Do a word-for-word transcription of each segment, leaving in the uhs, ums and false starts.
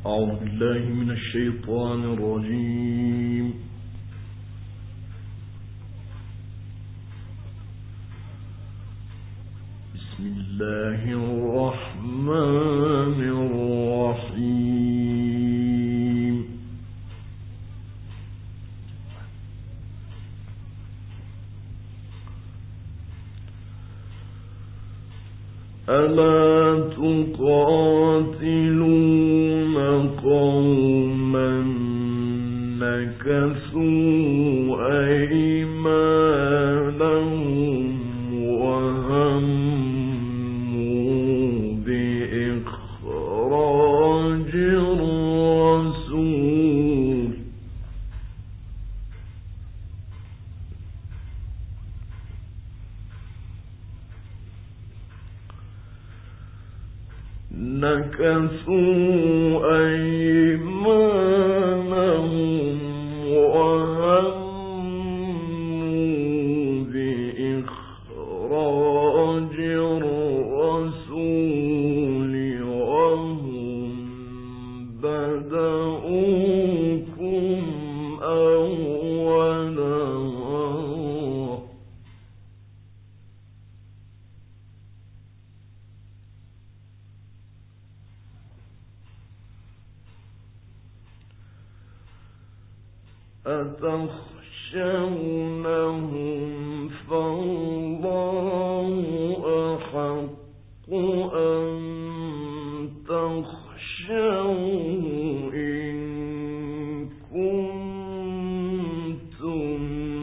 أعوذ بالله من الشيطان الرجيم. بسم الله الرحمن الرحيم. ألا تقاتلون قوما نكثوا أيمانهم وهموا بإخراج الرسول نكثوا أيمانهم وهموا بإخراج الرسول وهم بدؤوكم أول مرة أتخشونهم فالله أحق أن تخشوه إن كنتم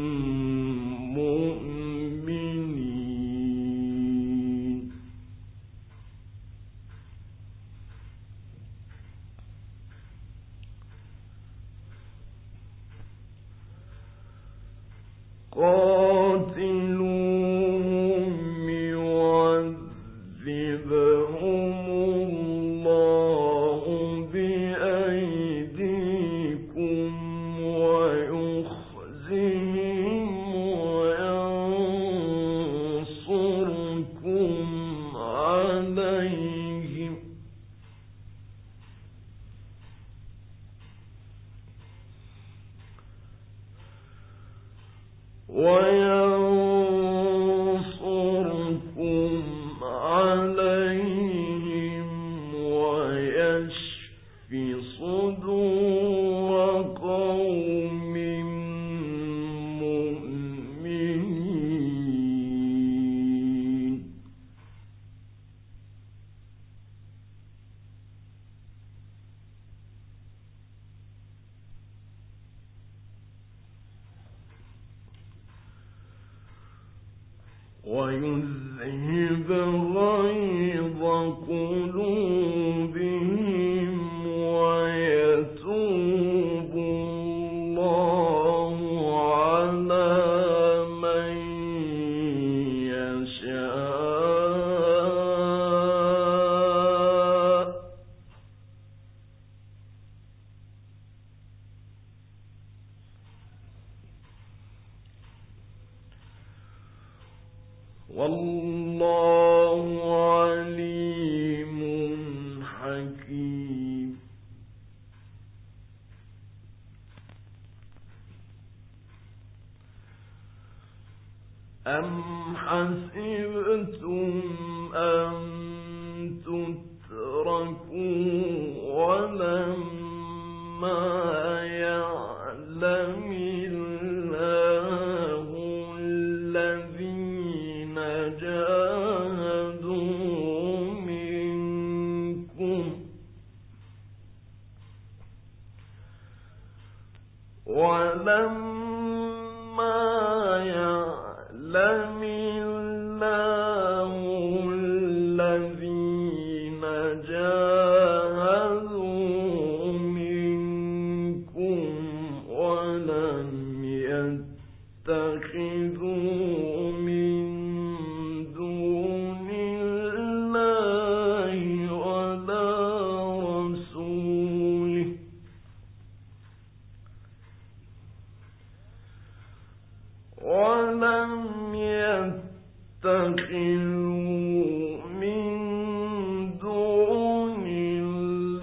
مؤمنين. قاتلوهم يعذبهم الله بأيديكم ويخزهم وينصركم عليهم وينصركم عليهم ويشف صدور قوم مؤمنين. ويذهب غيظ قلوبهم ويتوب الله على من يشاء والله عليم حكيم. أم حسبتم أن تتركوا ولما يعلم الله الذين جاهدوا منكم ولما يعلم الله الذين جاهدوا منكم ولم يتخذوا من دون الله ولا رسوله ولم يتخذوا من دون الله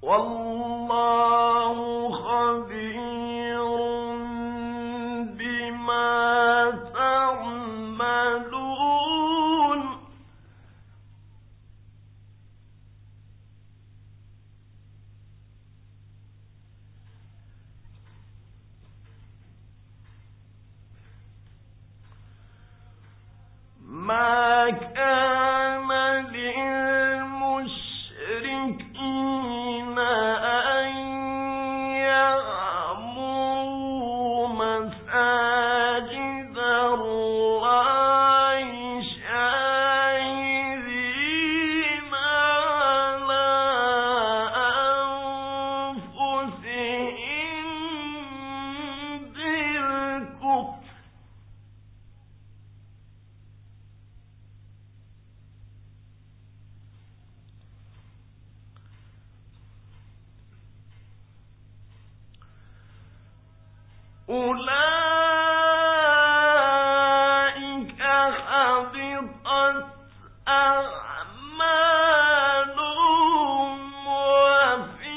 والله خبير بما تعملون ما كان للمشركين أن يعمروا مساجد الله شاهدين على أنفسهم بالكفر أولئك حبطت أعمالهم وفي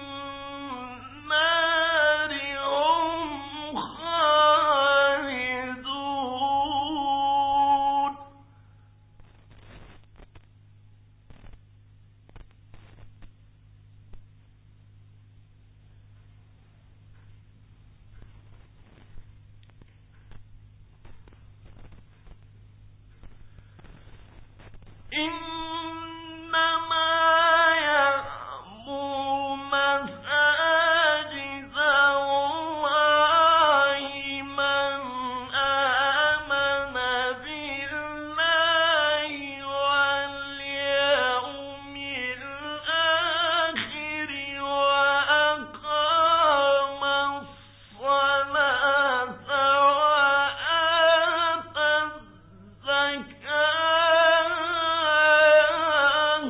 النار هم خالدون إنما يعمر مساجد الله من آمن بالله واليوم الآخر وأقام الصلاة وآتى الزكاة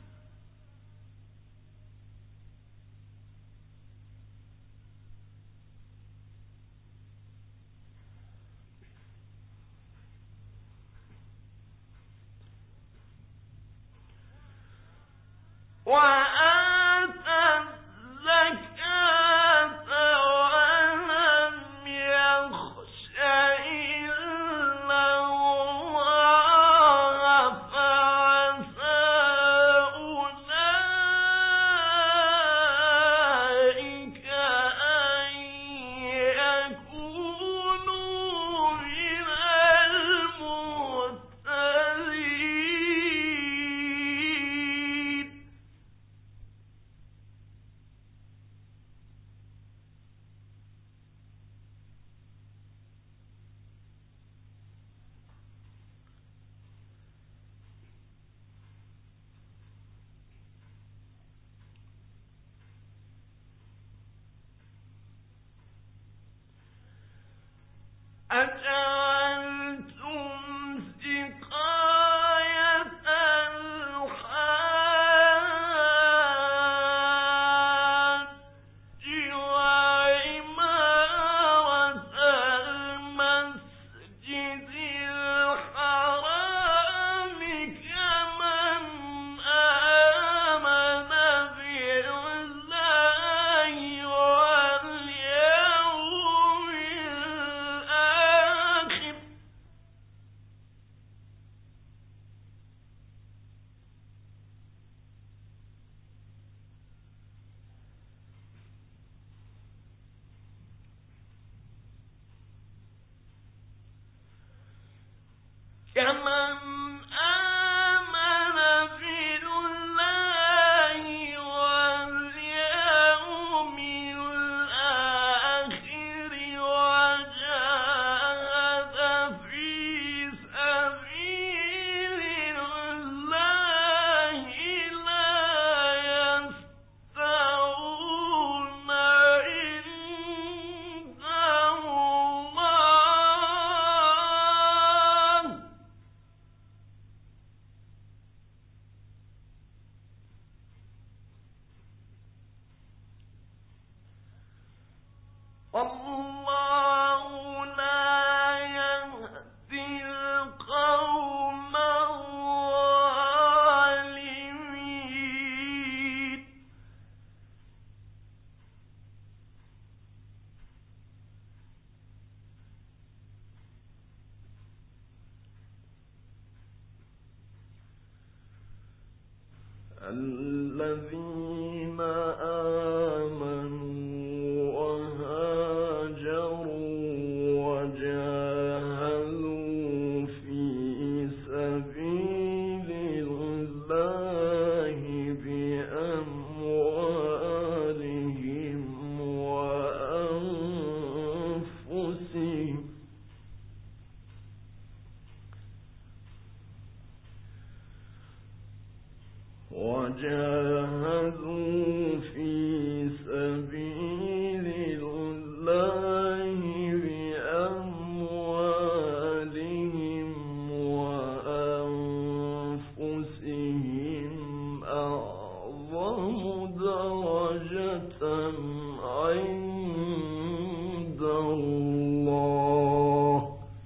وآتى الزكاة ولم يخش إلا الله فعسى أولئك أن يكونوا من المهتدين أجعلتم سقاية الحاج وعمارة المسجد الحرام كمن آمن بالله واليوم الآخر كمن آمن بالله واليوم الآخر وجاهد في سبيل الله لا يستوون عند الله والله لا يهدي القوم الظالمين الذين آمنوا وهاجروا وجاهدوا في سبيل الله بأموالهم وأنفسهم وجاهدوا في سبيل الله بأموالهم وأنفسهم أعظم درجة عند الله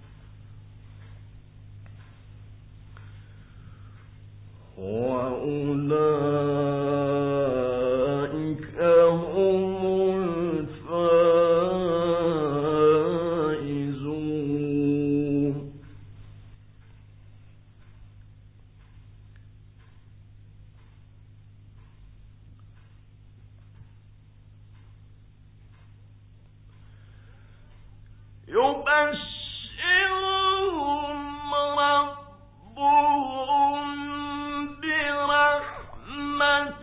وأولئك هم الفائزون. يبشرهم ربهم برحمة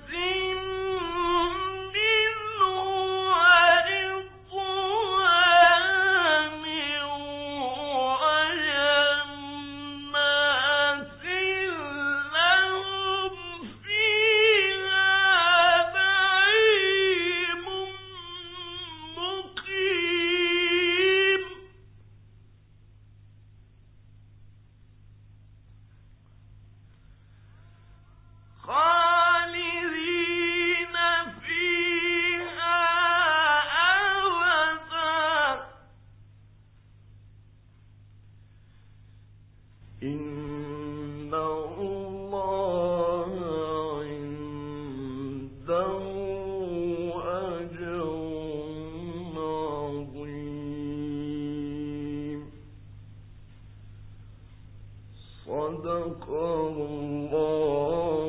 منه ورضوان وجنات لهم فيها نعيم مقيم خالدين فيها أبدا إن الله عنده أجر عظيم. صدق الله